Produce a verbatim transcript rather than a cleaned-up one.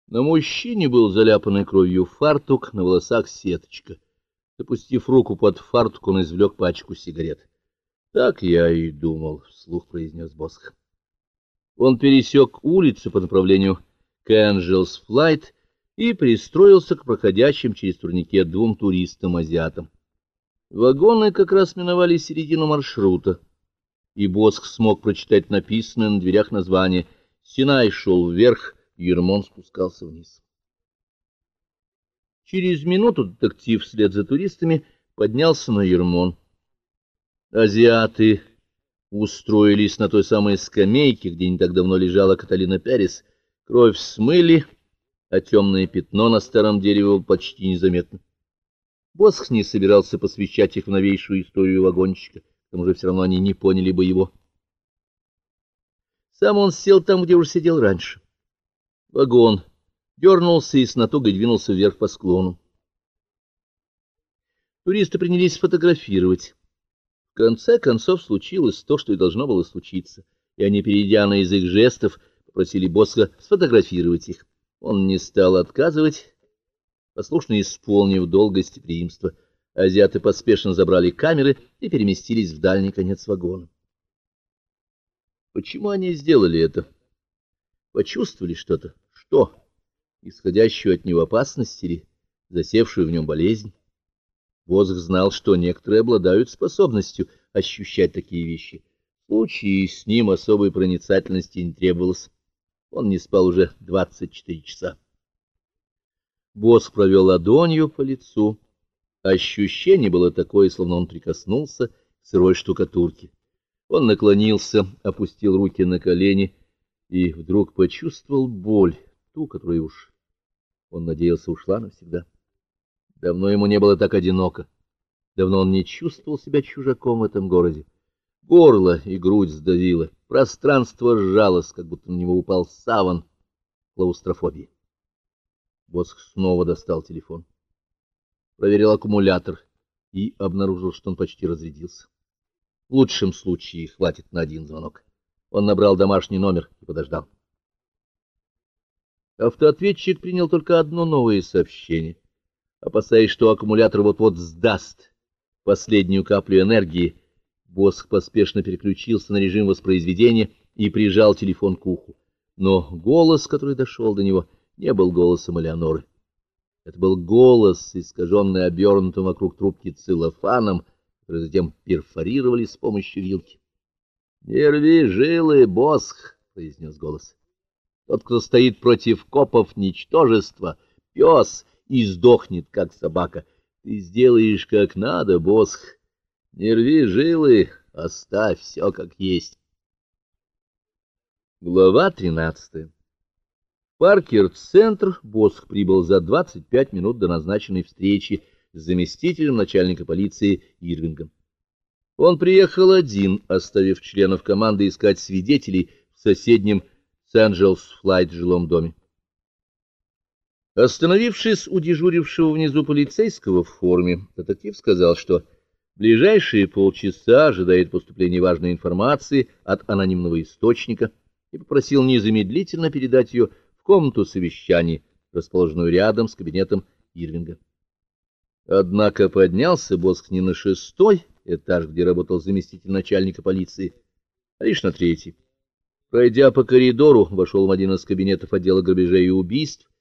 На мужчине был заляпанный кровью фартук, на волосах сеточка. Запустив руку под фартук, он извлек пачку сигарет. — Так я и думал, — вслух произнес Босх. Он пересек улицу по направлению к Энджелс Флайт и пристроился к проходящим через турникет двум туристам-азиатам. Вагоны как раз миновали середину маршрута, и Босх смог прочитать написанное на дверях название. Синай шел вверх, Ермон спускался вниз. Через минуту детектив вслед за туристами поднялся на Ермон. Азиаты устроились на той самой скамейке, где не так давно лежала Каталина Перес. Кровь смыли, а темное пятно на старом дереве было почти незаметно. Босх не собирался посвящать их в новейшую историю вагончика, к тому же все равно они не поняли бы его. Сам он сел там, где уже сидел раньше. Вагон дернулся и с натугой двинулся вверх по склону. Туристы принялись фотографировать. В конце концов случилось то, что и должно было случиться, и они, перейдя на язык жестов, попросили Босха сфотографировать их. Он не стал отказывать, послушно исполнив долг гостеприимства. Азиаты поспешно забрали камеры и переместились в дальний конец вагона. Почему они сделали это? Почувствовали что-то? Что? Исходящую от него опасность или засевшую в нем болезнь? Босх знал, что некоторые обладают способностью ощущать такие вещи. В случае с ним особой проницательности не требовалось. Он не спал уже двадцать четыре часа. Босх провел ладонью по лицу. Ощущение было такое, словно он прикоснулся к сырой штукатурке. Он наклонился, опустил руки на колени и вдруг почувствовал боль, ту, которую уж он надеялся ушла навсегда. Давно ему не было так одиноко. Давно он не чувствовал себя чужаком в этом городе. Горло и грудь сдавило, пространство сжалось, как будто на него упал саван клаустрофобии. Босх снова достал телефон, проверил аккумулятор и обнаружил, что он почти разрядился. В лучшем случае хватит на один звонок. Он набрал домашний номер и подождал. Автоответчик принял только одно новое сообщение. Опасаясь, что аккумулятор вот-вот сдаст последнюю каплю энергии, Босх поспешно переключился на режим воспроизведения и прижал телефон к уху. Но голос, который дошел до него, не был голосом Элеоноры. Это был голос, искаженный обернутым вокруг трубки целлофаном, который затем перфорировали с помощью вилки. — Не рви жилы, Босх, — произнес голос. — Тот, кто стоит против копов, — ничтожество, пес, и сдохнет, как собака. Ты сделаешь, как надо, Босх. Не рви жилы, оставь все как есть. Глава тринадцатая. В Паркер-центр Босх прибыл за двадцать пять минут до назначенной встречи с заместителем начальника полиции Ирвингом. Он приехал один, оставив членов команды искать свидетелей в соседнем Сент-Джоуз-Флайт жилом доме. Остановившись у дежурившего внизу полицейского в форме, детектив сказал, что в ближайшие полчаса ожидает поступления важной информации от анонимного источника, и попросил незамедлительно передать ее в комнату совещаний, расположенную рядом с кабинетом Ирвинга. Однако поднялся Босх не на шестой этаж, где работал заместитель начальника полиции, а лишь на третий. Пройдя по коридору, вошел в один из кабинетов отдела грабежей и убийств